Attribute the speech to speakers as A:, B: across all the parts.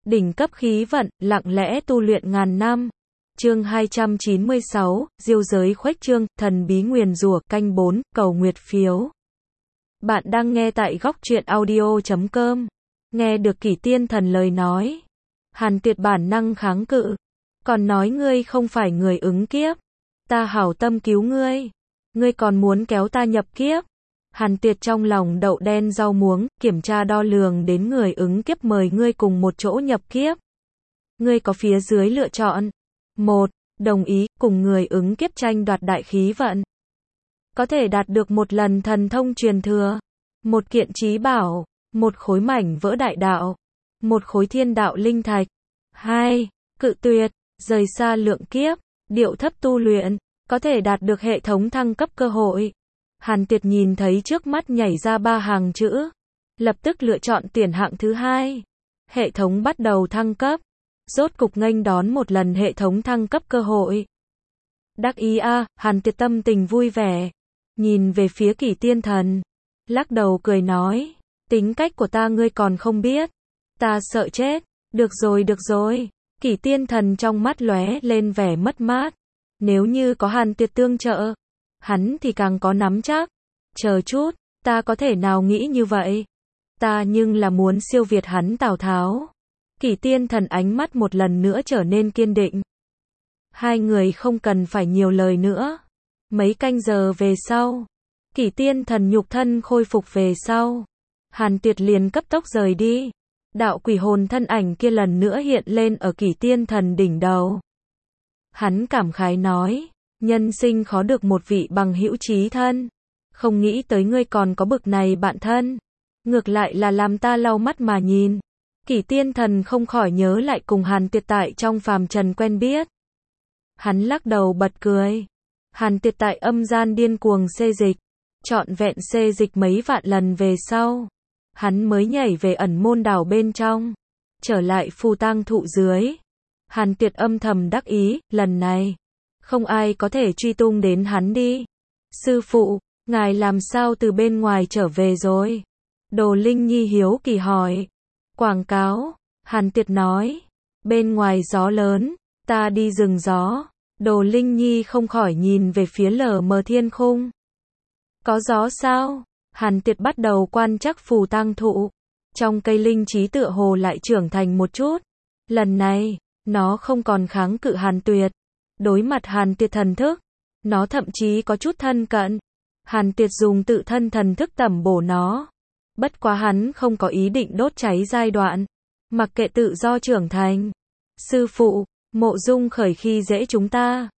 A: đỉnh cấp khí vận, lặng lẽ tu luyện ngàn năm. Chương 296, diêu giới khuếch trương, thần bí nguyền rủa, canh 4, cầu nguyệt phiếu. Bạn đang nghe tại góc truyện audio.com. Nghe được Kỷ Tiên Thần lời nói, Hàn Tuyệt bản năng kháng cự, còn nói ngươi không phải người ứng kiếp, ta hảo tâm cứu ngươi, ngươi còn muốn kéo ta nhập kiếp. Hàn Tuyệt trong lòng đậu đen rau muống, kiểm tra đo lường đến người ứng kiếp mời ngươi cùng một chỗ nhập kiếp. Ngươi có phía dưới lựa chọn. 1. Đồng ý, cùng người ứng kiếp tranh đoạt đại khí vận. Có thể đạt được một lần thần thông truyền thừa. Một kiện trí bảo. Một khối mảnh vỡ đại đạo. Một khối thiên đạo linh thạch. 2. Cự tuyệt, rời xa lượng kiếp, điệu thấp tu luyện, có thể đạt được hệ thống thăng cấp cơ hội. Hàn Tuyệt nhìn thấy trước mắt nhảy ra 3 hàng chữ, lập tức lựa chọn tuyển hạng thứ 2. Hệ thống bắt đầu thăng cấp, rốt cục nghênh đón một lần hệ thống thăng cấp cơ hội. Đắc ý a, Hàn Tuyệt tâm tình vui vẻ, nhìn về phía Kỷ Tiên Thần, lắc đầu cười nói, tính cách của ta ngươi còn không biết, ta sợ chết. Được rồi, Kỷ Tiên Thần trong mắt lóe lên vẻ mất mát, nếu như có Hàn Tuyệt tương trợ, hắn thì càng có nắm chắc. Chờ chút, ta có thể nào nghĩ như vậy? Ta nhưng là muốn siêu việt hắn Tào Tháo. Kỷ Tiên Thần ánh mắt một lần nữa trở nên kiên định. Hai người không cần phải nhiều lời nữa. Mấy canh giờ về sau, Kỷ Tiên Thần nhục thân khôi phục về sau, Hàn Tuyệt liền cấp tốc rời đi. Đạo quỷ hồn thân ảnh kia lần nữa hiện lên ở Kỷ Tiên Thần đỉnh đầu. Hắn cảm khái nói, nhân sinh khó được một vị bằng hữu chí thân, không nghĩ tới ngươi còn có bực này bạn thân, ngược lại là làm ta lau mắt mà nhìn. Kỷ Tiên Thần không khỏi nhớ lại cùng Hàn Tuyệt tại trong phàm trần quen biết. Hắn lắc đầu bật cười. Hàn Tuyệt tại âm gian điên cuồng xê dịch, trọn vẹn xê dịch mấy vạn lần về sau, hắn mới nhảy về ẩn môn đảo bên trong, trở lại phù tang thụ dưới. Hàn Tuyệt âm thầm đắc ý, lần này không ai có thể truy tung đến hắn đi. Sư phụ, ngài làm sao từ bên ngoài trở về rồi? Đồ Linh Nhi hiếu kỳ hỏi. Quảng cáo, Hàn Tuyệt nói, bên ngoài gió lớn, ta đi rừng gió. Đồ Linh Nhi không khỏi nhìn về phía lờ mờ thiên khung. Có gió sao? Hàn Tuyệt bắt đầu quan trắc phù tang thụ. Trong cây linh trí tựa hồ lại trưởng thành một chút. Lần này, nó không còn kháng cự Hàn Tuyệt. Đối mặt Hàn Tuyệt thần thức, nó thậm chí có chút thân cận. Hàn Tuyệt dùng tự thân thần thức tẩm bổ nó. Bất quá hắn không có ý định đốt cháy giai đoạn, mặc kệ tự do trưởng thành. Sư phụ, Mộ Dung Khởi khi dễ chúng ta.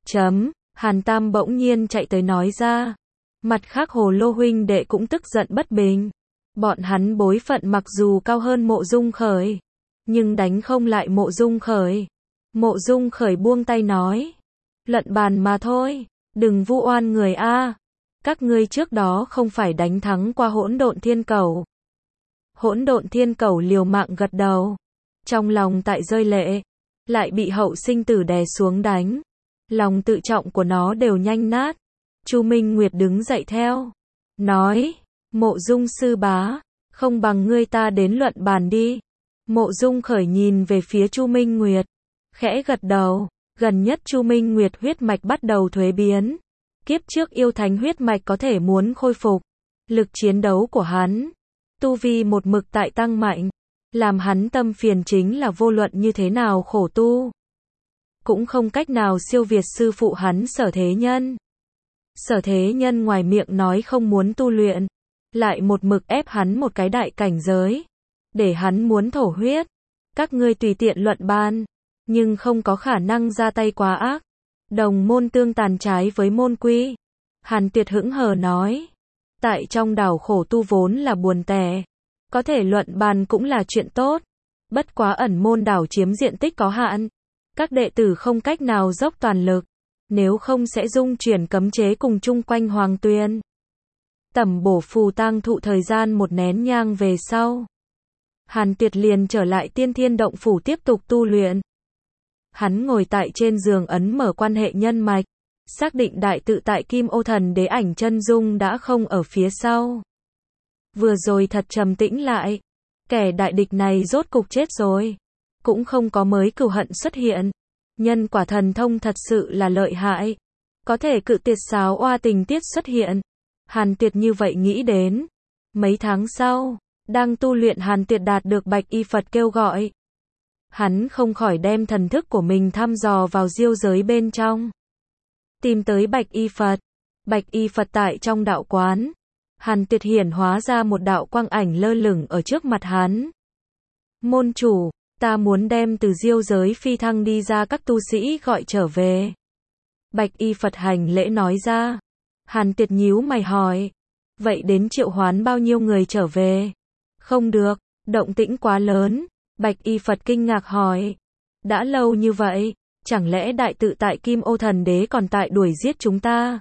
A: Hàn Tam bỗng nhiên chạy tới nói ra. Mặt khác Hồ Lô huynh đệ cũng tức giận bất bình. Bọn hắn bối phận mặc dù cao hơn Mộ Dung Khởi, nhưng đánh không lại Mộ Dung Khởi. Mộ Dung Khởi buông tay nói, luận bàn mà thôi, đừng vu oan người a. Các ngươi trước đó không phải đánh thắng qua Hỗn Độn Thiên Cẩu. Hỗn Độn Thiên Cẩu liều mạng gật đầu, trong lòng tại rơi lệ, lại bị Hậu Sinh Tử đè xuống đánh, lòng tự trọng của nó đều nhanh nát. Chu Minh Nguyệt đứng dậy theo, nói, Mộ Dung sư bá, không bằng ngươi ta đến luận bàn đi. Mộ Dung Khởi nhìn về phía Chu Minh Nguyệt, khẽ gật đầu. Gần nhất Chu Minh Nguyệt huyết mạch bắt đầu thuế biến. Kiếp trước yêu thánh huyết mạch có thể muốn khôi phục. Lực chiến đấu của hắn, tu vi một mực tại tăng mạnh, làm hắn tâm phiền chính là vô luận như thế nào khổ tu, cũng không cách nào siêu việt sư phụ hắn Sở Thế Nhân. Sở Thế Nhân ngoài miệng nói không muốn tu luyện, lại một mực ép hắn một cái đại cảnh giới, để hắn muốn thổ huyết. Các ngươi tùy tiện luận bàn, nhưng không có khả năng ra tay quá ác. Đồng môn tương tàn trái với môn quy. Hàn Tuyệt hững hờ nói, tại trong đảo khổ tu vốn là buồn tẻ, có thể luận bàn cũng là chuyện tốt. Bất quá ẩn môn đảo chiếm diện tích có hạn, các đệ tử không cách nào dốc toàn lực, nếu không sẽ dung chuyển cấm chế cùng chung quanh Hoàng Tuyền. Tẩm bổ phù tang thụ thời gian một nén nhang về sau, Hàn Tuyệt liền trở lại Tiên Thiên Động Phủ tiếp tục tu luyện. Hắn ngồi tại trên giường ấn mở quan hệ nhân mạch, xác định đại tự tại Kim Ô Thần Đế ảnh chân dung đã không ở phía sau. Vừa rồi thật trầm tĩnh lại, kẻ đại địch này rốt cục chết rồi. cũng không có mới cừu hận xuất hiện. Nhân quả thần thông thật sự là lợi hại. Có thể cự tuyệt sáo oa tình tiết xuất hiện. Hàn Tuyệt như vậy nghĩ đến. Mấy tháng sau, đang tu luyện Hàn Tuyệt đạt được Bạch Y Phật kêu gọi. Hắn không khỏi đem thần thức của mình thăm dò vào diêu giới bên trong. Tìm tới Bạch Y Phật. Bạch Y Phật tại trong đạo quán. Hàn Tuyệt hiển hóa ra một đạo quang ảnh lơ lửng ở trước mặt hắn. Môn chủ, ta muốn đem từ diêu giới phi thăng đi ra các tu sĩ gọi trở về. Bạch Y Phật hành lễ nói ra. Hàn Tuyệt nhíu mày hỏi. Vậy đến triệu hoán bao nhiêu người trở về? Không được, động tĩnh quá lớn. Bạch Y Phật kinh ngạc hỏi. Đã lâu như vậy, chẳng lẽ đại tự tại Kim Ô Thần Đế còn tại đuổi giết chúng ta?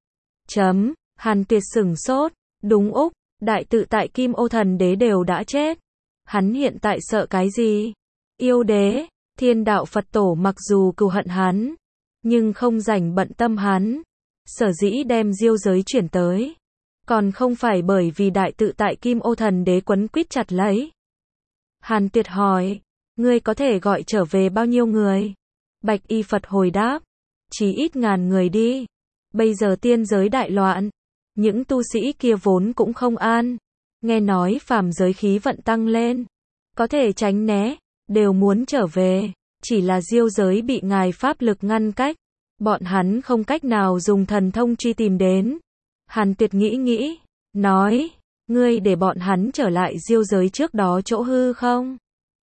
A: Hàn Tuyệt sửng sốt. Đúng úc, đại tự tại Kim Ô Thần Đế đều đã chết. Hắn hiện tại sợ cái gì? Yêu đế, Thiên Đạo Phật Tổ mặc dù cừu hận hắn, nhưng không rảnh bận tâm hắn. Sở dĩ đem diêu giới chuyển tới, còn không phải bởi vì đại tự tại Kim Ô Thần Đế quấn quýt chặt lấy. Hàn Tuyệt hỏi, ngươi có thể gọi trở về bao nhiêu người? Bạch Y Phật hồi đáp, chỉ ít ngàn người đi. Bây giờ tiên giới đại loạn, những tu sĩ kia vốn cũng không an. Nghe nói phàm giới khí vận tăng lên, có thể tránh né, đều muốn trở về. Chỉ là diêu giới bị ngài pháp lực ngăn cách, bọn hắn không cách nào dùng thần thông truy tìm đến. Hàn Tuyệt nghĩ, nói, ngươi để bọn hắn trở lại diêu giới trước đó chỗ hư không?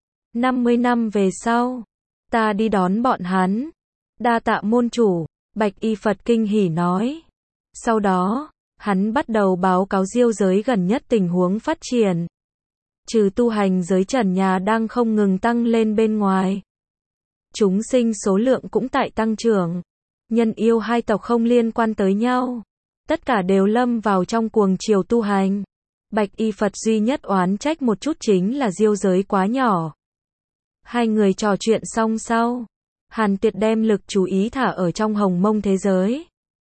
A: 50 năm về sau, ta đi đón bọn hắn. Đa tạ môn chủ, Bạch Y Phật kinh hỉ nói. Sau đó, hắn bắt đầu báo cáo diêu giới gần nhất tình huống phát triển. Trừ tu hành giới trần nhà đang không ngừng tăng lên bên ngoài, chúng sinh số lượng cũng tại tăng trưởng. Nhân yêu hai tộc không liên quan tới nhau, tất cả đều lâm vào trong cuồng chiều tu hành. Bạch Y Phật duy nhất oán trách một chút chính là diêu giới quá nhỏ. Hai người trò chuyện xong sau, Hàn Tuyệt đem lực chú ý thả ở trong hồng mông thế giới.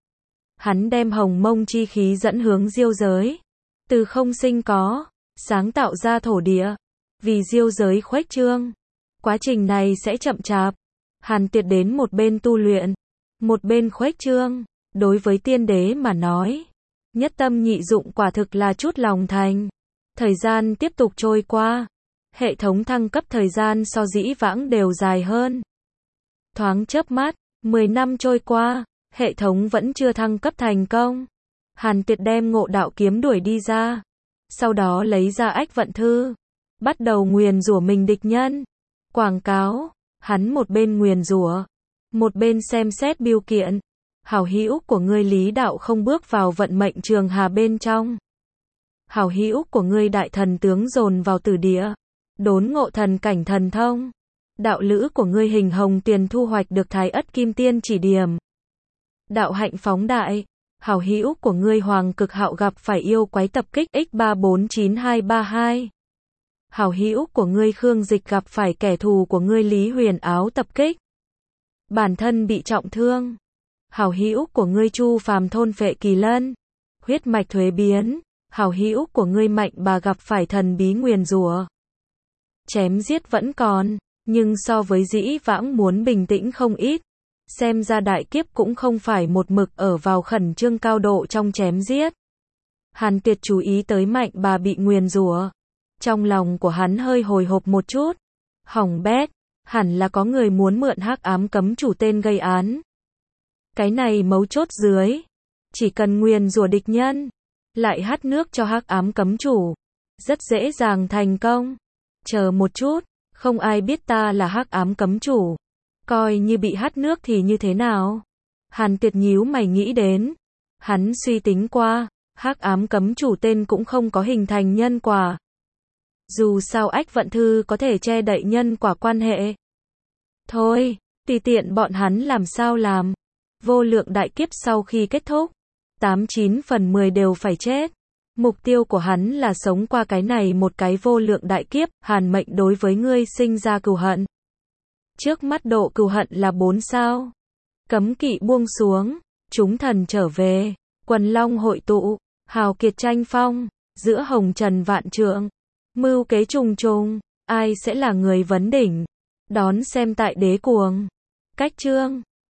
A: Hắn đem hồng mông chi khí dẫn hướng diêu giới. Từ không sinh có, sáng tạo ra thổ địa. Vì diêu giới khuếch trương, quá trình này sẽ chậm chạp. Hàn Tuyệt đến một bên tu luyện, một bên khuếch trương. Đối với tiên đế mà nói, nhất tâm nhị dụng quả thực là chút lòng thành. Thời gian tiếp tục trôi qua, hệ thống thăng cấp thời gian so dĩ vãng đều dài hơn. Thoáng chớp mắt, 10 năm trôi qua, hệ thống vẫn chưa thăng cấp thành công. Hàn Tuyệt đem Ngộ Đạo Kiếm đuổi đi ra, sau đó lấy ra Ách Vận Thư, bắt đầu nguyền rủa mình địch nhân. Quảng cáo, hắn một bên nguyền rủa, một bên xem xét bưu kiện. Hảo hữu của ngươi Lý Đạo không bước vào vận mệnh trường hà bên trong. Hảo hữu của ngươi Đại Thần Tướng dồn vào tử địa, đốn ngộ thần cảnh thần thông. Đạo lữ của ngươi Hình Hồng Tuyền thu hoạch được Thái Ất Kim Tiên chỉ điểm. Đạo hạnh phóng đại. Hảo hữu của ngươi Hoàng Cực Hạo gặp phải yêu quái tập kích X349232. Hảo hữu của ngươi Khương Dịch gặp phải kẻ thù của ngươi Lý Huyền Áo tập kích, bản thân bị trọng thương. Hảo hữu của ngươi Chu Phàm thôn phệ kỳ lân, huyết mạch thuế biến. Hảo hữu của ngươi Mạnh Bà gặp phải thần bí nguyền rủa. Chém giết vẫn còn, nhưng so với dĩ vãng muốn bình tĩnh không ít. Xem ra đại kiếp cũng không phải một mực ở vào khẩn trương cao độ trong chém giết. Hàn Tuyệt chú ý tới Mạnh Bà bị nguyền rủa, trong lòng của hắn hơi hồi hộp một chút. Hỏng bét, hẳn là có người muốn mượn Hắc Ám Cấm Chủ tên gây án. Cái này mấu chốt dưới, chỉ cần nguyền rủa địch nhân, lại hắt nước cho Hắc Ám Cấm Chủ, rất dễ dàng thành công. Chờ một chút, không ai biết ta là Hắc Ám Cấm Chủ, coi như bị hắt nước thì như thế nào? Hàn Tuyệt nhíu mày nghĩ đến. Hắn suy tính qua, Hắc Ám Cấm Chủ tên cũng không có hình thành nhân quả. Dù sao Ách Vận Thư có thể che đậy nhân quả quan hệ. Thôi, tùy tiện bọn hắn làm sao làm. Vô lượng đại kiếp sau khi kết thúc, 89 phần 10 đều phải chết. Mục tiêu của hắn là sống qua cái này một cái vô lượng đại kiếp. Hàn mệnh đối với ngươi sinh ra cừu hận. Trước mắt độ cừu hận là 4 sao. Cấm kỵ buông xuống, chúng thần trở về, quần long hội tụ, hào kiệt tranh phong, giữa hồng trần vạn trượng, mưu kế trùng trùng, ai sẽ là người vấn đỉnh? Đón xem tại Đế Cuồng. Cách chương